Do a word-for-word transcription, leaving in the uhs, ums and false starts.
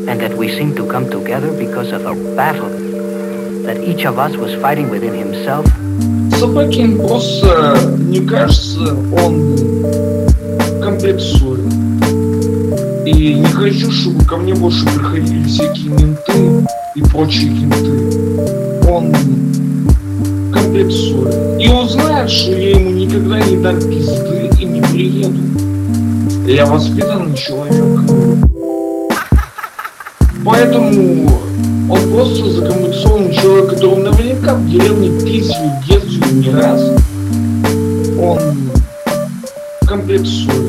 and that we seemed to come together because of a battle that each of us was fighting within himself. Собакин просто, мне кажется, он комплексует. И не хочу, чтобы ко мне больше приходили всякие менты и прочие кенты. Он комплексует. И он знает, что я ему никогда не дам пизды и не приеду. Я воспитанный человек. Поэтому он просто закомплексованный человек, которого наверняка в деревне пиздили в детстве не раз. Он комплексует.